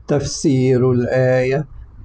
تفسير الآية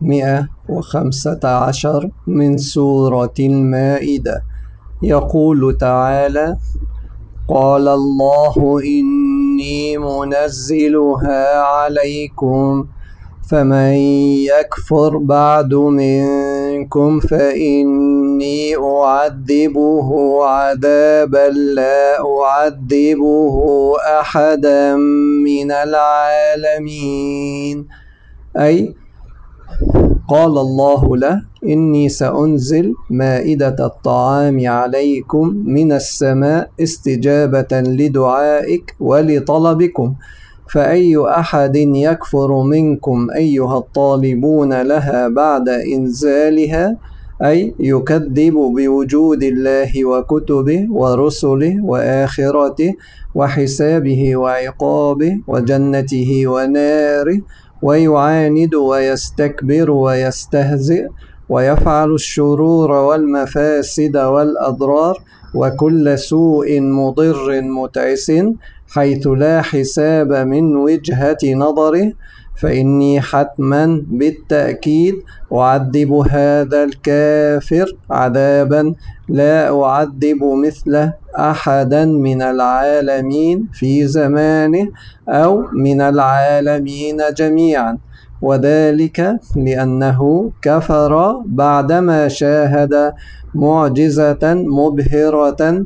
115 من سورة المائدة. يقول تعالى: قال الله إني منزلها عليكم فمن يكفر بعد منكم فإني أعذبه عذابا لا أعذبه أحدا من العالمين. أي قال الله له: إني سأنزل مائدة الطعام عليكم من السماء استجابة لدعائك ولطلبكم، فأي أحد يكفر منكم أيها الطالبون لها بعد إنزالها، أي يكذب بوجود الله وكتبه ورسله وآخرته وحسابه وعقابه وجنته وناره، ويعاند ويستكبر ويستهزئ ويفعل الشرور والمفاسد والأضرار وكل سوء مضر متعس حيث لا حساب من وجهة نظره، فإني حتما بالتأكيد أعذب هذا الكافر عذابا لا أعذب مثله أحدا من العالمين في زمانه أو من العالمين جميعا، وذلك لأنه كفر بعدما شاهد معجزة مبهرة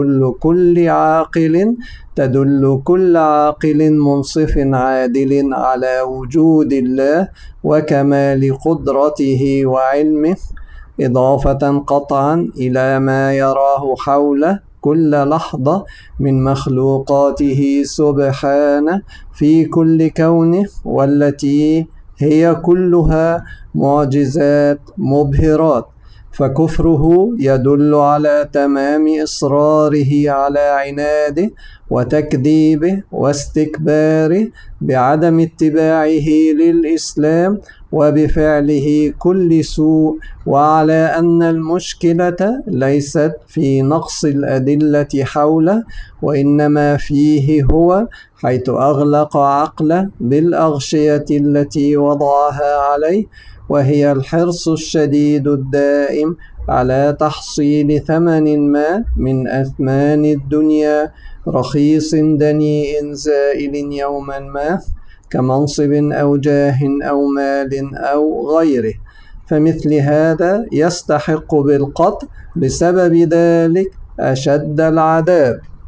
تدل كل عاقل منصف عادل على وجود الله وكمال قدرته وعلمه، إضافة قطعا إلى ما يراه حوله كل لحظة من مخلوقاته سبحانه في كل كونه، والتي هي كلها معجزات مبهرات. فكفره يدل على تمام إصراره على عناده وتكذيبه واستكباره بعدم اتباعه للإسلام وبفعله كل سوء، وعلى أن المشكلة ليست في نقص الأدلة حوله، وإنما فيه هو، حيث أغلق عقله بالأغشية التي وضعها عليه، وهي الحرص الشديد الدائم على تحصيل ثمن ما من أثمان الدنيا رخيص دنيء زائل يوما ما، كمنصب أو جاه أو مال أو غيره، فمثل هذا يستحق بالقطع بسبب ذلك أشد العذاب.